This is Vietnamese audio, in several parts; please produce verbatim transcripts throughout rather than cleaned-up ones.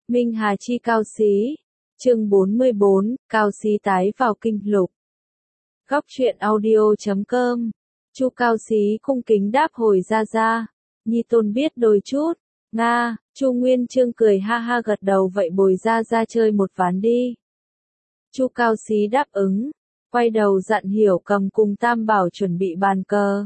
Minh Hà chi Cao Xí. Chương bốn mươi bốn, Cao Xí tái vào kinh lục. Góc truyện audio chấm com. Chu Cao Xí cung kính đáp hồi ra ra. Nhi tôn biết đôi chút. Nga, Chu Nguyên Chương cười ha ha gật đầu, vậy bồi ra ra chơi một ván đi. Chu Cao Xí đáp ứng, quay đầu dặn Hiểu Cầm cùng Tam Bảo chuẩn bị bàn cờ.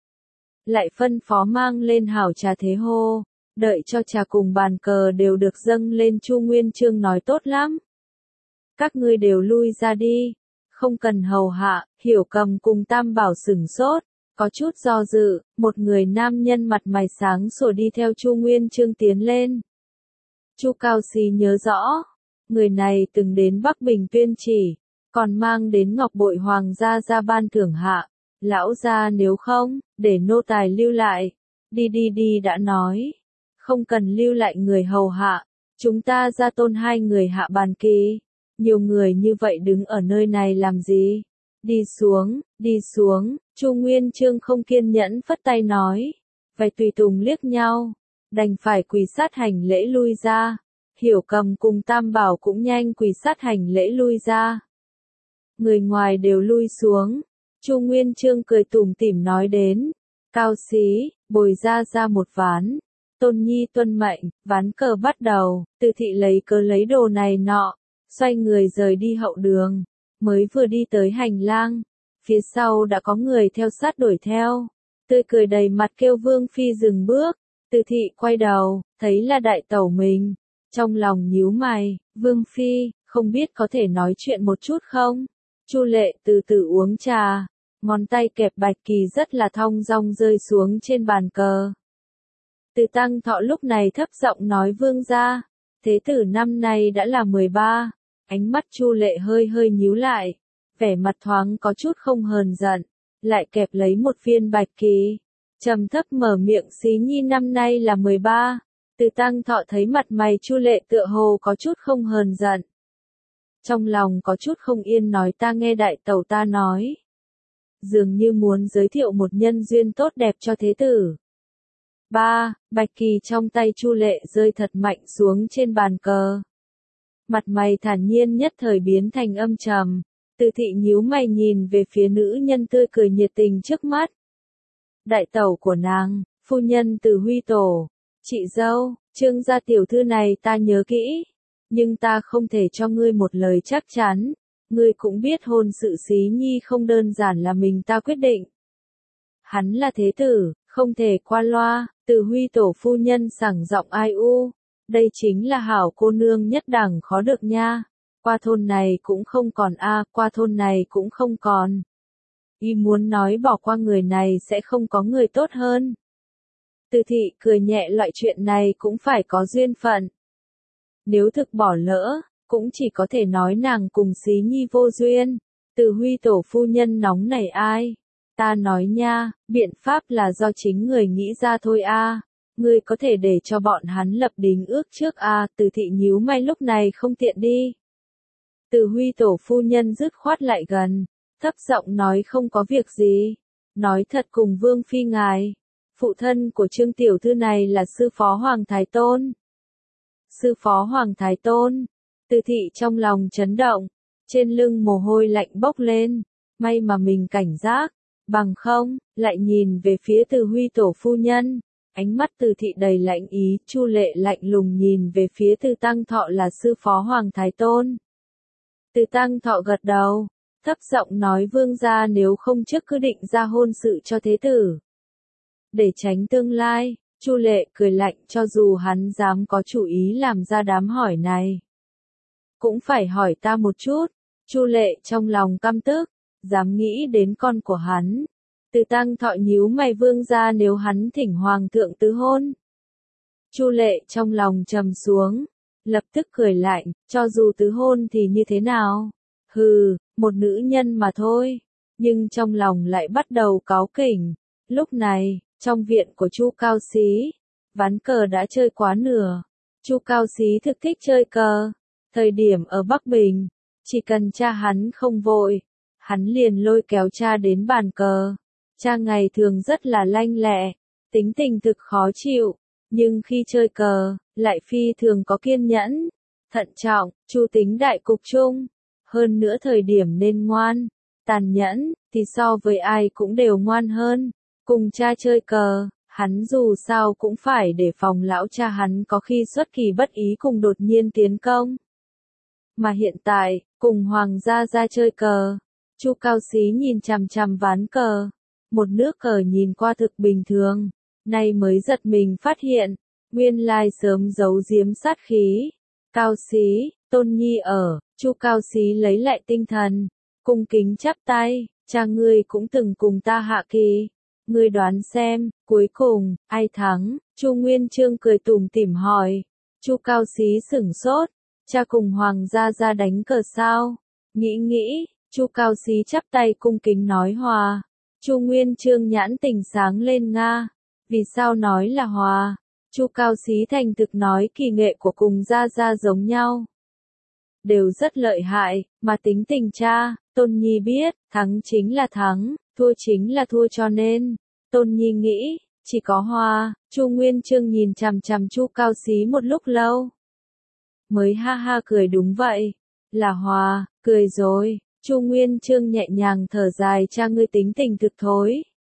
Lại phân phó mang lên hảo trà thế hô, đợi cho trà cùng bàn cờ đều được dâng lên. Chu Nguyên Chương nói tốt lắm. Các ngươi đều lui ra đi, không cần hầu hạ. Hiểu Cầm cùng Tam Bảo sửng sốt, có chút do dự, một người nam nhân mặt mày sáng sủa đi theo Chu Nguyên Chương tiến lên. Chu Cao Xí nhớ rõ, người này từng đến Bắc Bình tuyên chỉ, còn mang đến ngọc bội hoàng gia ra ban thưởng hạ. Lão gia nếu không, để nô tài lưu lại. Đi đi đi đã nói, không cần lưu lại người hầu hạ, chúng ta ra tôn hai người hạ bàn kỳ. Nhiều người như vậy đứng ở nơi này làm gì? Đi xuống, đi xuống. Chu Nguyên Chương không kiên nhẫn phất tay nói. Vài tùy tùng liếc nhau, đành phải quỳ sát hành lễ lui ra. Hiểu Cầm cùng Tam Bảo cũng nhanh quỳ sát hành lễ lui ra. Người ngoài đều lui xuống. Chu Nguyên Chương cười tủm tỉm nói đến, Cao Xí, bồi ra ra một ván. Tôn Nhi tuân mệnh. Ván cờ bắt đầu. Từ thị lấy cớ lấy đồ này nọ, xoay người rời đi hậu đường. Mới vừa đi tới hành lang, phía sau đã có người theo sát đuổi theo. Tươi cười đầy mặt kêu Vương Phi dừng bước. Từ thị quay đầu, thấy là đại tẩu mình. Trong lòng nhíu mày, Vương Phi, không biết có thể nói chuyện một chút không? Chu Lệ từ từ uống trà, ngón tay kẹp bạch kỳ rất là thong dong rơi xuống trên bàn cờ. Từ Tăng Thọ lúc này thấp giọng nói Vương gia, thế tử năm nay đã là mười ba. Ánh mắt Chu Lệ hơi hơi nhíu lại, vẻ mặt thoáng có chút không hờn giận, lại kẹp lấy một viên bạch kỳ, trầm thấp mở miệng Xí Nhi năm nay là mười ba. Từ Tăng Thọ thấy mặt mày Chu Lệ tựa hồ có chút không hờn giận. Trong lòng có chút không yên nói ta nghe đại tẩu ta nói. Dường như muốn giới thiệu một nhân duyên tốt đẹp cho thế tử. Ba, bạch kỳ trong tay Chu Lệ rơi thật mạnh xuống trên bàn cờ. Mặt mày thản nhiên nhất thời biến thành âm trầm. Từ thị nhíu mày nhìn về phía nữ nhân tươi cười nhiệt tình trước mắt. Đại tẩu của nàng, phu nhân Từ Huy Tổ, chị dâu, Trương gia tiểu thư này ta nhớ kỹ. Nhưng ta không thể cho ngươi một lời chắc chắn. Ngươi cũng biết hôn sự Xí Nhi không đơn giản là mình ta quyết định. Hắn là thế tử, không thể qua loa. Từ Huy Tổ phu nhân sảng giọng ai u. Đây chính là hảo cô nương nhất đẳng khó được nha. Qua thôn này cũng không còn a, qua thôn này cũng không còn. Y muốn nói bỏ qua người này sẽ không có người tốt hơn. Từ thị cười nhẹ, loại chuyện này cũng phải có duyên phận. Nếu thực bỏ lỡ, cũng chỉ có thể nói nàng cùng Xí Nhi vô duyên. Từ Huy Tổ phu nhân nóng nảy ai? Ta nói nha, biện pháp là do chính người nghĩ ra thôi a. Ngươi có thể để cho bọn hắn lập đính ước trước a. Từ thị nhíu mày lúc này không tiện đi. Từ Huy Tổ phu nhân dứt khoát lại gần, thấp giọng nói không có việc gì. Nói thật cùng Vương Phi ngài, phụ thân của Trương tiểu thư này là sư phó Hoàng Thái Tôn. Sư phó Hoàng Thái Tôn. Từ thị trong lòng chấn động, trên lưng mồ hôi lạnh bốc lên. May mà mình cảnh giác, bằng không, lại nhìn về phía Từ Huy Tổ phu nhân. Ánh mắt Từ thị đầy lạnh ý. Chu Lệ lạnh lùng nhìn về phía Từ Tăng Thọ là sư phó Hoàng Thái Tôn. Từ Tăng Thọ gật đầu, thấp giọng nói Vương gia nếu không trước cứ định ra hôn sự cho thế tử. Để tránh tương lai. Chu Lệ cười lạnh, cho dù hắn dám có chủ ý làm ra đám hỏi này, cũng phải hỏi ta một chút. Chu Lệ trong lòng căm tức, dám nghĩ đến con của hắn. Từ Tăng Thọ nhíu mày, Vương gia nếu hắn thỉnh hoàng thượng tứ hôn. Chu Lệ trong lòng trầm xuống, lập tức cười lạnh, cho dù tứ hôn thì như thế nào? Hừ, một nữ nhân mà thôi. Nhưng trong lòng lại bắt đầu cáu kỉnh. Lúc này, trong viện của Chu Cao Xí, ván cờ đã chơi quá nửa. Chu Cao Xí thực thích chơi cờ. Thời điểm ở Bắc Bình, chỉ cần cha hắn không vội, hắn liền lôi kéo cha đến bàn cờ. Cha ngày thường rất là lanh lẹ, tính tình thực khó chịu, nhưng khi chơi cờ, lại phi thường có kiên nhẫn. thận trọng, Chu tính đại cục chung, hơn nữa thời điểm nên ngoan, tàn nhẫn, thì so với ai cũng đều ngoan hơn, cùng cha chơi cờ, hắn dù sao cũng phải để phòng lão cha hắn có khi xuất kỳ bất ý cùng đột nhiên tiến công. Mà hiện tại, cùng Hoàng gia ra chơi cờ, Chu Cao Xí nhìn chằm chằm ván cờ, một nước cờ nhìn qua thực bình thường, nay mới giật mình phát hiện, nguyên lai sớm giấu giếm sát khí. Cao Xí, Tôn Nhi ở, Chu Cao Xí lấy lại tinh thần, cung kính chắp tay, cha ngươi cũng từng cùng ta hạ kỳ, ngươi đoán xem, cuối cùng, ai thắng? Chu Nguyên Chương cười tủm tỉm hỏi. Chu Cao Xí sửng sốt, cha cùng Hoàng gia ra đánh cờ sao? Nghĩ nghĩ, Chu Cao Xí chắp tay cung kính nói hòa. Chu Nguyên Chương nhãn tình sáng lên nga, vì sao nói là hòa? Chu Cao Xí thành thực nói kỳ nghệ của cùng gia gia giống nhau, đều rất lợi hại, mà tính tình cha, Tôn Nhi biết, thắng chính là thắng, thua chính là thua cho nên, Tôn Nhi nghĩ, chỉ có hòa. Chu Nguyên Chương nhìn chằm chằm Chu Cao Xí một lúc lâu, mới ha ha cười đúng vậy, là hòa, cười rồi. Chu Nguyên Chương nhẹ nhàng thở dài, cha ngươi tính tình thực thối,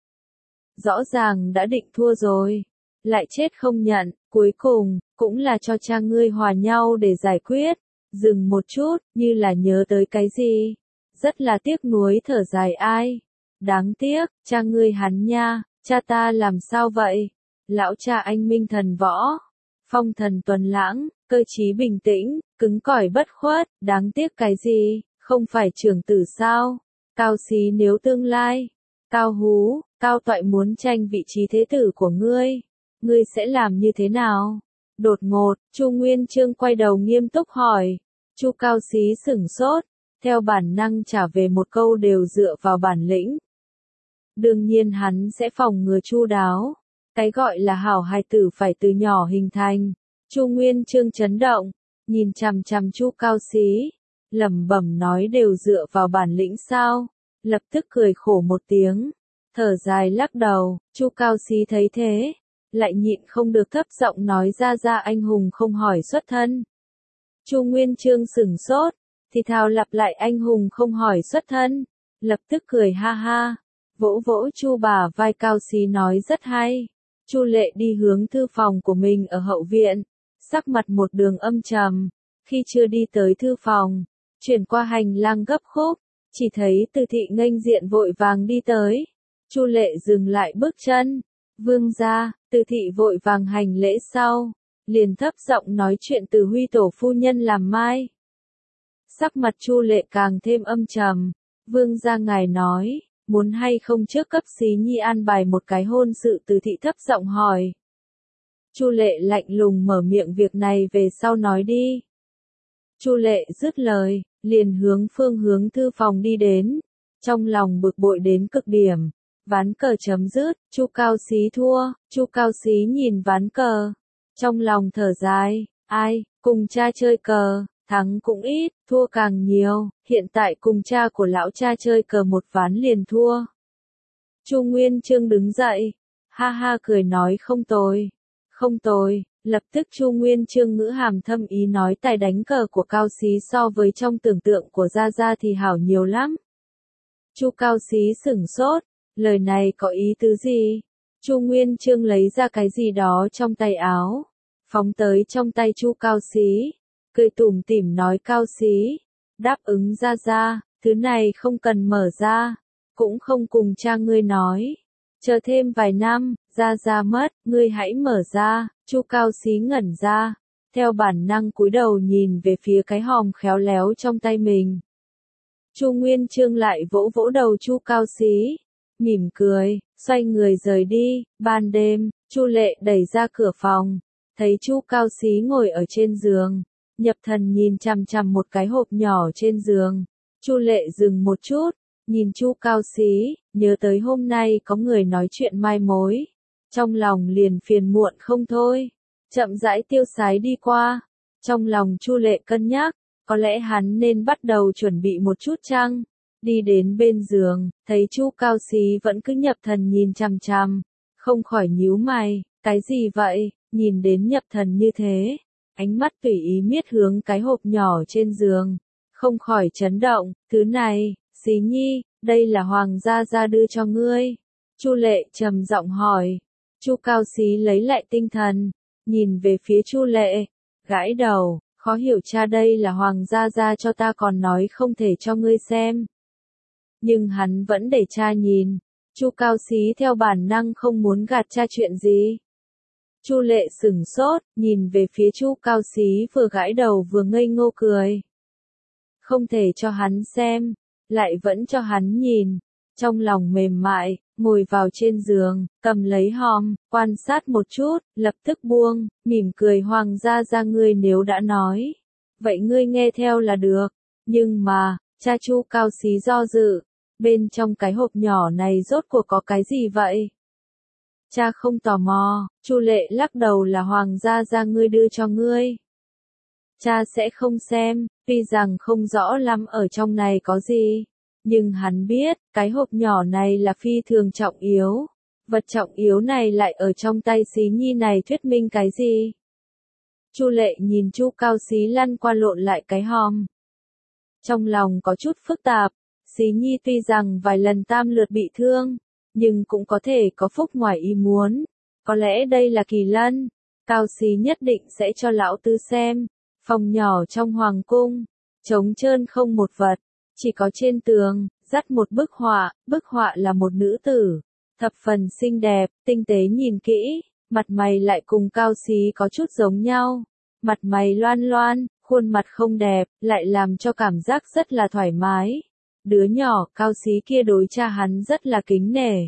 rõ ràng đã định thua rồi, lại chết không nhận, cuối cùng, cũng là cho cha ngươi hòa nhau để giải quyết. Dừng một chút, như là nhớ tới cái gì, rất là tiếc nuối thở dài ai. Đáng tiếc, cha ngươi hắn nha, cha ta làm sao vậy? Lão cha anh minh thần võ, phong thần tuần lãng, cơ trí bình tĩnh, cứng cỏi bất khuất, đáng tiếc cái gì, không phải trưởng tử sao? Cao Xí nếu tương lai, Cao Hú, Cao Toại muốn tranh vị trí thế tử của ngươi, ngươi sẽ làm như thế nào? Đột ngột, Chu Nguyên Chương quay đầu nghiêm túc hỏi. Chu Cao Xí sửng sốt, theo bản năng trả về một câu đều dựa vào bản lĩnh. Đương nhiên hắn sẽ phòng ngừa chu đáo. Cái gọi là hảo hài tử phải từ nhỏ hình thành. Chu Nguyên Chương chấn động, nhìn chằm chằm Chu Cao Xí, lẩm bẩm nói đều dựa vào bản lĩnh sao? Lập tức cười khổ một tiếng, thở dài lắc đầu. Chu Cao Xí thấy thế, lại nhịn không được thấp giọng nói ra ra anh hùng không hỏi xuất thân. Chu Nguyên Chương sửng sốt, thì thào lặp lại anh hùng không hỏi xuất thân, lập tức cười ha ha, vỗ vỗ Chu bà vai Cao Xí nói rất hay. Chu Lệ đi hướng thư phòng của mình ở hậu viện, sắc mặt một đường âm trầm, khi chưa đi tới thư phòng, chuyển qua hành lang gấp khúc, chỉ thấy Từ Thị nghênh diện vội vàng đi tới. Chu Lệ dừng lại bước chân, vương gia. Từ Thị vội vàng hành lễ sau, liền thấp giọng nói chuyện từ Huy tổ phu nhân làm mai. Sắc mặt Chu Lệ càng thêm âm trầm, vương gia ngài nói, muốn hay không trước cấp Xí Nhi an bài một cái hôn sự? Từ Thị thấp giọng hỏi. Chu Lệ lạnh lùng mở miệng, việc này về sau nói đi. Chu Lệ dứt lời, liền hướng phương hướng thư phòng đi đến, trong lòng bực bội đến cực điểm. Ván cờ chấm dứt, Chu Cao Xí thua. Chu Cao Xí nhìn ván cờ, trong lòng thở dài, ai, cùng cha chơi cờ, thắng cũng ít, thua càng nhiều, hiện tại cùng cha của lão cha chơi cờ một ván liền thua. Chu Nguyên Chương đứng dậy, ha ha cười nói không tồi, không tồi, lập tức Chu Nguyên Chương ngữ hàm thâm ý nói tài đánh cờ của Cao Xí so với trong tưởng tượng của Gia Gia thì hảo nhiều lắm. Chu Cao Xí sửng sốt, lời này có ý tứ gì? Chu Nguyên Chương lấy ra cái gì đó trong tay áo, phóng tới trong tay Chu Cao Xí, cười tủm tỉm nói Cao Xí, đáp ứng Gia Gia, thứ này không cần mở ra, cũng không cùng cha ngươi nói, chờ thêm vài năm, Gia Gia mất, ngươi hãy mở ra. Chu Cao Xí ngẩn ra, theo bản năng cúi đầu nhìn về phía cái hòm khéo léo trong tay mình. Chu Nguyên Chương lại vỗ vỗ đầu Chu Cao Xí, mỉm cười, xoay người rời đi. Ban đêm, Chu Lệ đẩy ra cửa phòng, thấy Chu Cao Xí ngồi ở trên giường, nhập thần nhìn chằm chằm một cái hộp nhỏ trên giường. Chu Lệ dừng một chút, nhìn Chu Cao Xí, nhớ tới hôm nay có người nói chuyện mai mối, trong lòng liền phiền muộn không thôi, chậm rãi tiêu sái đi qua. Trong lòng Chu Lệ cân nhắc, có lẽ hắn nên bắt đầu chuẩn bị một chút chăng? Đi đến bên giường, thấy Chu Cao Xí vẫn cứ nhập thần nhìn chằm chằm, không khỏi nhíu mày, cái gì vậy? Nhìn đến nhập thần như thế, ánh mắt tùy ý miết hướng cái hộp nhỏ trên giường, không khỏi chấn động, thứ này, Xí Nhi, đây là Hoàng gia gia đưa cho ngươi. Chu Lệ trầm giọng hỏi. Chu Cao Xí lấy lại tinh thần, nhìn về phía Chu Lệ, gãi đầu, khó hiểu cha đây là Hoàng gia gia cho ta còn nói không thể cho ngươi xem. Nhưng hắn vẫn để cha nhìn. Chu Cao Xí theo bản năng không muốn gạt cha chuyện gì. Chu Lệ sửng sốt, nhìn về phía Chu Cao Xí vừa gãi đầu vừa ngây ngô cười. Không thể cho hắn xem, lại vẫn cho hắn nhìn. Trong lòng mềm mại, ngồi vào trên giường, cầm lấy hòm, quan sát một chút, lập tức buông, mỉm cười Hoàng gia gia ngươi nếu đã nói. Vậy ngươi nghe theo là được. Nhưng mà, cha Chu Cao Xí do dự. Bên trong cái hộp nhỏ này rốt cuộc có cái gì vậy? Cha không tò mò, Chu Lệ lắc đầu là Hoàng gia gia ngươi đưa cho ngươi. Cha sẽ không xem, tuy rằng không rõ lắm ở trong này có gì. Nhưng hắn biết, cái hộp nhỏ này là phi thường trọng yếu. Vật trọng yếu này lại ở trong tay Xí Nhi này thuyết minh cái gì? Chu Lệ nhìn Chu Cao Xí lăn qua lộn lại cái hòm. Trong lòng có chút phức tạp. Xí Nhi tuy rằng vài lần tam lượt bị thương, nhưng cũng có thể có phúc ngoài ý muốn. Có lẽ đây là kỳ lân. Cao Xí nhất định sẽ cho lão tứ xem. Phòng nhỏ trong hoàng cung, trống trơn không một vật, chỉ có trên tường, dắt một bức họa, bức họa là một nữ tử, thập phần xinh đẹp, tinh tế nhìn kỹ, mặt mày lại cùng Cao Xí có chút giống nhau. Mặt mày loan loan, khuôn mặt không đẹp, lại làm cho cảm giác rất là thoải mái. Đứa nhỏ Cao Xí kia đối cha hắn rất là kính nể.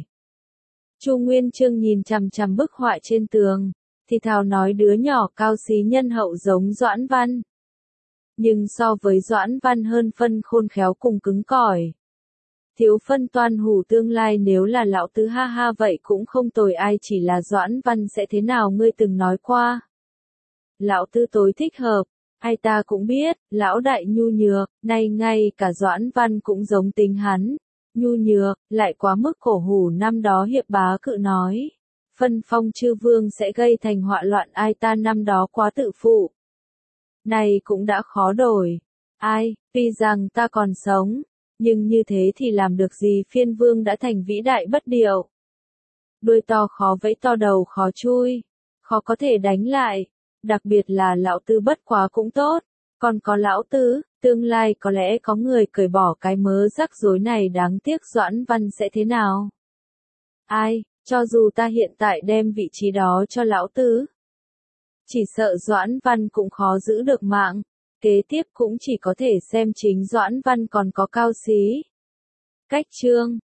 Chu Nguyên Chương nhìn chằm chằm bức họa trên tường, thì thào nói đứa nhỏ Cao Xí nhân hậu giống Doãn Văn. Nhưng so với Doãn Văn hơn phân khôn khéo cùng cứng cỏi. Thiếu phân toan hủ tương lai nếu là lão tứ ha ha vậy cũng không tồi ai chỉ là Doãn Văn sẽ thế nào ngươi từng nói qua. Lão tứ tối thích hợp. Ai ta cũng biết, lão đại nhu nhược, nay ngay cả Doãn Văn cũng giống tính hắn. Nhu nhược, lại quá mức cổ hủ năm đó hiệp bá cự nói. Phân phong chư vương sẽ gây thành họa loạn ai ta năm đó quá tự phụ. Này cũng đã khó đổi. Ai, tuy rằng ta còn sống, nhưng như thế thì làm được gì phiên vương đã thành vĩ đại bất điệu. Đuôi to khó vẫy to đầu khó chui, khó có thể đánh lại. Đặc biệt là lão tứ bất quá cũng tốt, còn có lão tứ, tương lai có lẽ có người cởi bỏ cái mớ rắc rối này đáng tiếc Doãn Văn sẽ thế nào? Ai, cho dù ta hiện tại đem vị trí đó cho lão tứ, chỉ sợ Doãn Văn cũng khó giữ được mạng, kế tiếp cũng chỉ có thể xem chính Doãn Văn còn có Cao Xí. Cách chương